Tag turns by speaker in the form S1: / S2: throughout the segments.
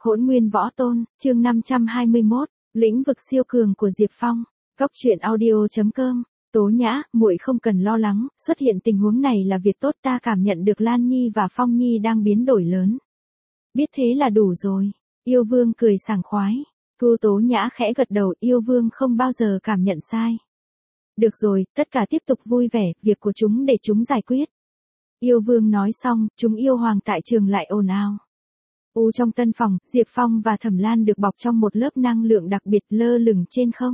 S1: Hỗn Nguyên Võ Tôn, chương 521, lĩnh vực siêu cường của Diệp Phong. Cốc truyện audio.com. Tố Nhã, muội không cần lo lắng, xuất hiện tình huống này là việc tốt, ta cảm nhận được Lan Nhi và Phong Nhi đang biến đổi lớn. Biết thế là đủ rồi. Yêu Vương cười sảng khoái. Thu Tố Nhã khẽ gật đầu, Yêu Vương không bao giờ cảm nhận sai. Được rồi, tất cả tiếp tục vui vẻ, việc của chúng để chúng giải quyết. Yêu Vương nói xong, chúng yêu hoàng tại trường lại ồn ào. Trong tân phòng, Diệp Phong và Thẩm Lan được bọc trong một lớp năng lượng đặc biệt lơ lửng trên không.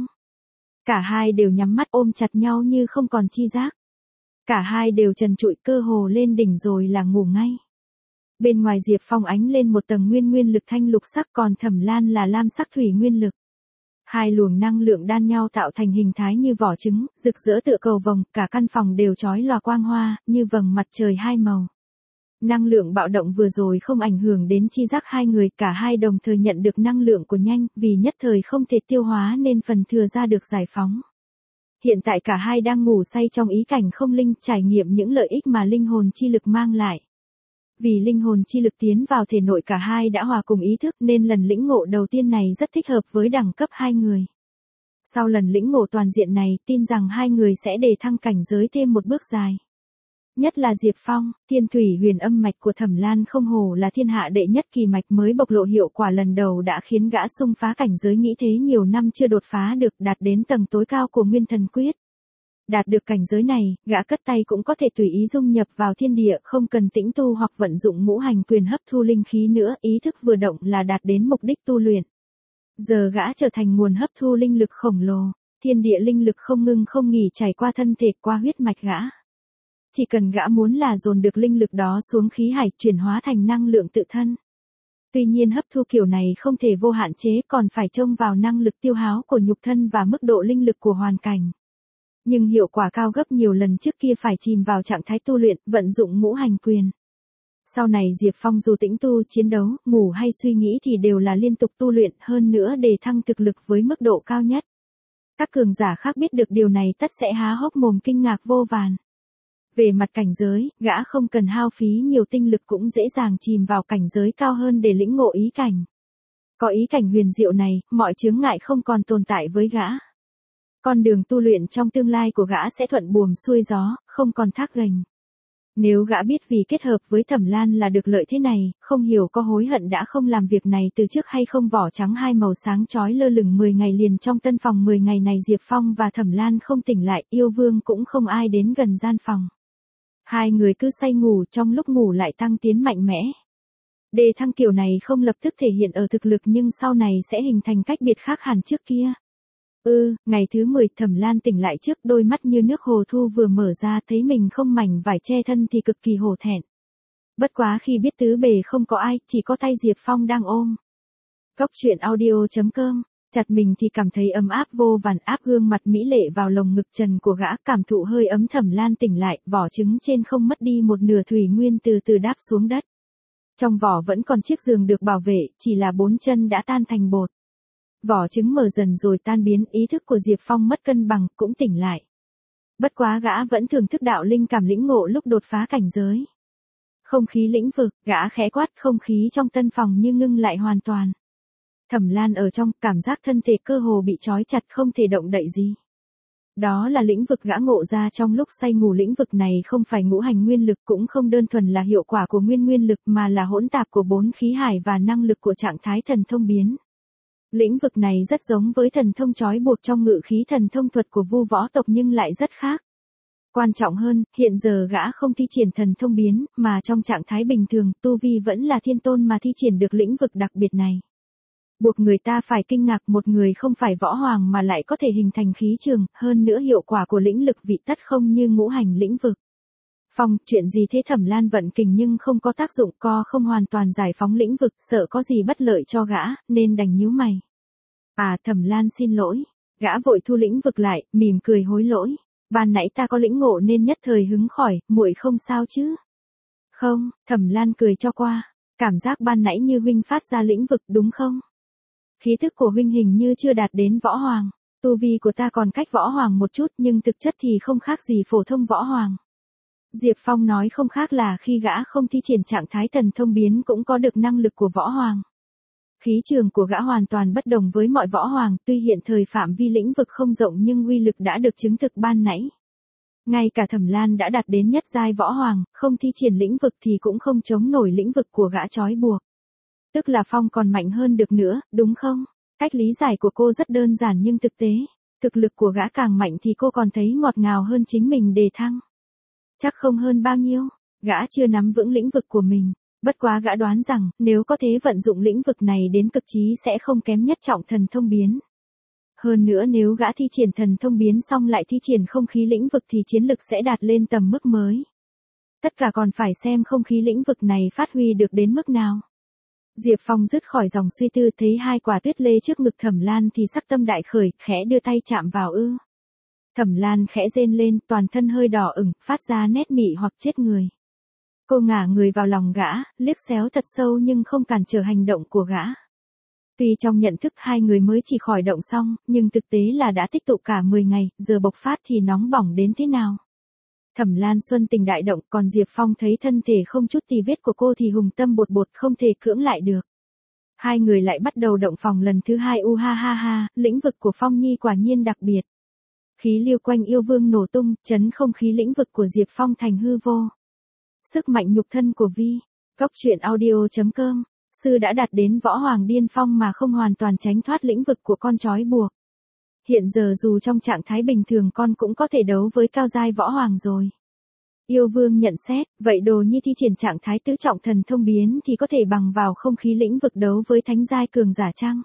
S1: Cả hai đều nhắm mắt ôm chặt nhau như không còn chi giác. Cả hai đều trần trụi cơ hồ lên đỉnh rồi là ngủ ngay. Bên ngoài Diệp Phong ánh lên một tầng nguyên lực thanh lục sắc, còn Thẩm Lan là lam sắc thủy nguyên lực. Hai luồng năng lượng đan nhau tạo thành hình thái như vỏ trứng, rực rỡ tựa cầu vồng, cả căn phòng đều chói lòa quang hoa, như vầng mặt trời hai màu. Năng lượng bạo động vừa rồi không ảnh hưởng đến chi giác hai người, cả hai đồng thời nhận được năng lượng của nhanh, vì nhất thời không thể tiêu hóa nên phần thừa ra được giải phóng. Hiện tại cả hai đang ngủ say trong ý cảnh không linh, trải nghiệm những lợi ích mà linh hồn chi lực mang lại. Vì linh hồn chi lực tiến vào thể nội cả hai đã hòa cùng ý thức nên lần lĩnh ngộ đầu tiên này rất thích hợp với đẳng cấp hai người. Sau lần lĩnh ngộ toàn diện này, tin rằng hai người sẽ đề thăng cảnh giới thêm một bước dài. Nhất là Diệp Phong, Thiên Thủy Huyền Âm mạch của Thẩm Lan không hổ là thiên hạ đệ nhất kỳ mạch, mới bộc lộ hiệu quả lần đầu đã khiến gã xung phá cảnh giới nghĩ thế nhiều năm chưa đột phá được, đạt đến tầng tối cao của Nguyên Thần Quyết. Đạt được cảnh giới này, gã cất tay cũng có thể tùy ý dung nhập vào thiên địa, không cần tĩnh tu hoặc vận dụng ngũ hành quyền hấp thu linh khí nữa, ý thức vừa động là đạt đến mục đích tu luyện. Giờ gã trở thành nguồn hấp thu linh lực khổng lồ, thiên địa linh lực không ngưng không nghỉ chảy qua thân thể, qua huyết mạch gã. Chỉ cần gã muốn là dồn được linh lực đó xuống khí hải, chuyển hóa thành năng lượng tự thân. Tuy nhiên hấp thu kiểu này không thể vô hạn chế, còn phải trông vào năng lực tiêu hao của nhục thân và mức độ linh lực của hoàn cảnh. Nhưng hiệu quả cao gấp nhiều lần trước kia phải chìm vào trạng thái tu luyện, vận dụng ngũ hành quyền. Sau này Diệp Phong dù tĩnh tu, chiến đấu, ngủ hay suy nghĩ thì đều là liên tục tu luyện, hơn nữa đề thăng thực lực với mức độ cao nhất. Các cường giả khác biết được điều này tất sẽ há hốc mồm kinh ngạc vô vàn. Về mặt cảnh giới, gã không cần hao phí nhiều tinh lực cũng dễ dàng chìm vào cảnh giới cao hơn để lĩnh ngộ ý cảnh. Có ý cảnh huyền diệu này, mọi chướng ngại không còn tồn tại với gã. Con đường tu luyện trong tương lai của gã sẽ thuận buồm xuôi gió, không còn thác gành. Nếu gã biết vì kết hợp với Thẩm Lan là được lợi thế này, không hiểu có hối hận đã không làm việc này từ trước hay không. Vỏ trắng hai màu sáng chói lơ lửng 10 ngày liền trong tân phòng. 10 ngày này Diệp Phong và Thẩm Lan không tỉnh lại, Yêu Vương cũng không ai đến gần gian phòng. Hai người cứ say ngủ, trong lúc ngủ lại tăng tiến mạnh mẽ. Đề thăng kiểu này không lập tức thể hiện ở thực lực nhưng sau này sẽ hình thành cách biệt khác hẳn trước kia. Ngày thứ 10 Thẩm Lan tỉnh lại trước, đôi mắt như nước hồ thu vừa mở ra, thấy mình không mảnh vải che thân thì cực kỳ hổ thẹn. Bất quá khi biết tứ bề không có ai, chỉ có tay Diệp Phong đang ôm. Cốc truyện audio.com. Chặt mình thì cảm thấy ấm áp vô vàn, áp gương mặt mỹ lệ vào lồng ngực trần của gã, cảm thụ hơi ấm. Thẩm Lan tỉnh lại, vỏ trứng trên không mất đi một nửa, thủy nguyên từ từ đáp xuống đất. Trong vỏ vẫn còn chiếc giường được bảo vệ, chỉ là 4 chân đã tan thành bột. Vỏ trứng mở dần rồi tan biến, ý thức của Diệp Phong mất cân bằng, cũng tỉnh lại. Bất quá gã vẫn thưởng thức đạo linh cảm lĩnh ngộ lúc đột phá cảnh giới. Không khí lĩnh vực, gã khẽ quát, không khí trong tân phòng như ngưng lại hoàn toàn. Thẩm Lan ở trong, cảm giác thân thể cơ hồ bị trói chặt, không thể động đậy gì. Đó là lĩnh vực gã ngộ ra trong lúc say ngủ. Lĩnh vực này không phải ngũ hành nguyên lực, cũng không đơn thuần là hiệu quả của nguyên lực, mà là hỗn tạp của 4 khí hải và năng lực của trạng thái thần thông biến. Lĩnh vực này rất giống với thần thông trói buộc trong ngự khí thần thông thuật của Vu võ tộc nhưng lại rất khác. Quan trọng hơn, hiện giờ gã không thi triển thần thông biến, mà trong trạng thái bình thường, tu vi vẫn là thiên tôn mà thi triển được lĩnh vực đặc biệt này. Buộc người ta phải kinh ngạc, một người không phải võ hoàng mà lại có thể hình thành khí trường, hơn nữa hiệu quả của lĩnh lực vị tất không như ngũ hành lĩnh vực. Phong, chuyện gì thế? Thẩm Lan vận kình nhưng không có tác dụng, không hoàn toàn giải phóng lĩnh vực, sợ có gì bất lợi cho gã, nên đành nhíu mày. Thẩm Lan xin lỗi. Gã vội thu lĩnh vực lại, mỉm cười hối lỗi. Ban nãy ta có lĩnh ngộ nên nhất thời hứng khỏi, muội không sao chứ? Không, Thẩm Lan cười cho qua. Cảm giác ban nãy như huynh phát ra lĩnh vực đúng không? Khí thức của huynh hình như chưa đạt đến võ hoàng. Tu vi của ta còn cách võ hoàng một chút nhưng thực chất thì không khác gì phổ thông võ hoàng. Diệp Phong nói không khác là khi gã không thi triển trạng thái thần thông biến cũng có được năng lực của võ hoàng. Khí trường của gã hoàn toàn bất đồng với mọi võ hoàng, tuy hiện thời phạm vi lĩnh vực không rộng nhưng uy lực đã được chứng thực ban nãy. Ngay cả Thẩm Lan đã đạt đến nhất giai võ hoàng, không thi triển lĩnh vực thì cũng không chống nổi lĩnh vực của gã trói buộc. Tức là Phong còn mạnh hơn được nữa, đúng không? Cách lý giải của cô rất đơn giản nhưng thực tế, thực lực của gã càng mạnh thì cô còn thấy ngọt ngào hơn chính mình đề thăng. Chắc không hơn bao nhiêu, gã chưa nắm vững lĩnh vực của mình, bất quá gã đoán rằng nếu có thể vận dụng lĩnh vực này đến cực trí sẽ không kém nhất trọng thần thông biến. Hơn nữa nếu gã thi triển thần thông biến xong lại thi triển không khí lĩnh vực thì chiến lực sẽ đạt lên tầm mức mới. Tất cả còn phải xem không khí lĩnh vực này phát huy được đến mức nào. Diệp Phong dứt khỏi dòng suy tư thấy hai quả tuyết lê trước ngực Thẩm Lan thì sắc tâm đại khởi, khẽ đưa tay chạm vào Thẩm Lan khẽ rên lên, toàn thân hơi đỏ ửng, phát ra nét mị hoặc chết người. Cô ngả người vào lòng gã, liếc xéo thật sâu nhưng không cản trở hành động của gã. Tuy trong nhận thức hai người mới chỉ khỏi động xong, nhưng thực tế là đã tích tụ cả 10 ngày, giờ bộc phát thì nóng bỏng đến thế nào. Thẩm Lan xuân tình đại động, còn Diệp Phong thấy thân thể không chút tì vết của cô thì hùng tâm bột bột không thể cưỡng lại được. Hai người lại bắt đầu động phòng lần thứ hai. Ha ha ha, lĩnh vực của Phong Nhi quả nhiên đặc biệt. Khí lưu quanh yêu vương nổ tung, chấn không khí lĩnh vực của Diệp Phong thành hư vô. Sức mạnh nhục thân của Vi. Góc truyện audio.com. Sư đã đạt đến võ hoàng điên phong mà không hoàn toàn tránh thoát lĩnh vực của con trói buộc. Hiện giờ dù trong trạng thái bình thường con cũng có thể đấu với cao giai võ hoàng rồi. Yêu vương nhận xét, vậy Đồ Nhi thi triển trạng thái tứ trọng thần thông biến thì có thể bằng vào không khí lĩnh vực đấu với thánh giai cường giả chăng?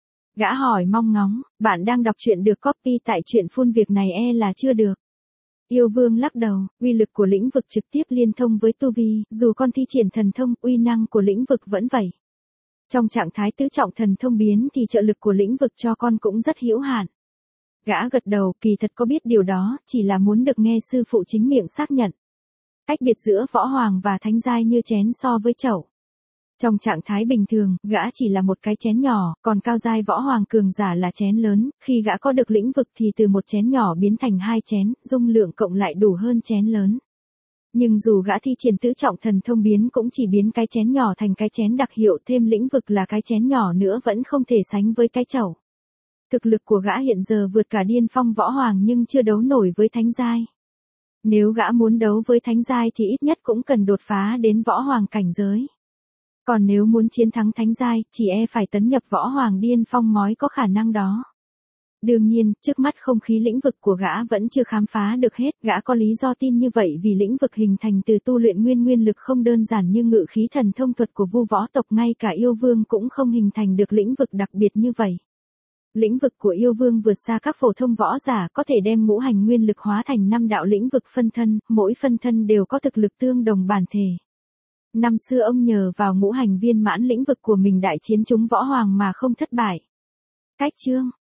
S1: Gã hỏi mong ngóng, bạn đang đọc truyện được copy tại truyện phun việc này là chưa được. Yêu vương lắc đầu, uy lực của lĩnh vực trực tiếp liên thông với tu vi, dù con thi triển thần thông, uy năng của lĩnh vực vẫn vậy. Trong trạng thái tứ trọng thần thông biến thì trợ lực của lĩnh vực cho con cũng rất hữu hạn. Gã gật đầu, kỳ thật có biết điều đó, chỉ là muốn được nghe sư phụ chính miệng xác nhận. Cách biệt giữa võ hoàng và thánh giai như chén so với chậu. Trong trạng thái bình thường, gã chỉ là một cái chén nhỏ, còn cao giai võ hoàng cường giả là chén lớn, khi gã có được lĩnh vực thì từ một chén nhỏ biến thành hai chén, dung lượng cộng lại đủ hơn chén lớn. Nhưng dù gã thi triển tứ trọng thần thông biến cũng chỉ biến cái chén nhỏ thành cái chén đặc hiệu, thêm lĩnh vực là cái chén nhỏ nữa vẫn không thể sánh với cái chậu. Thực lực của gã hiện giờ vượt cả điên phong võ hoàng nhưng chưa đấu nổi với thánh giai. Nếu gã muốn đấu với thánh giai thì ít nhất cũng cần đột phá đến võ hoàng cảnh giới. Còn nếu muốn chiến thắng thánh giai, chỉ phải tấn nhập võ hoàng điên phong mới có khả năng đó. Đương nhiên, trước mắt không khí lĩnh vực của gã vẫn chưa khám phá được hết, gã có lý do tin như vậy vì lĩnh vực hình thành từ tu luyện nguyên lực không đơn giản như ngự khí thần thông thuật của vu võ tộc, ngay cả yêu vương cũng không hình thành được lĩnh vực đặc biệt như vậy. Lĩnh vực của yêu vương vượt xa các phổ thông võ giả, có thể đem ngũ hành nguyên lực hóa thành 5 đạo lĩnh vực phân thân, mỗi phân thân đều có thực lực tương đồng bản thể. Năm xưa ông nhờ vào ngũ hành viên mãn lĩnh vực của mình đại chiến chúng võ hoàng mà không thất bại. Cách chương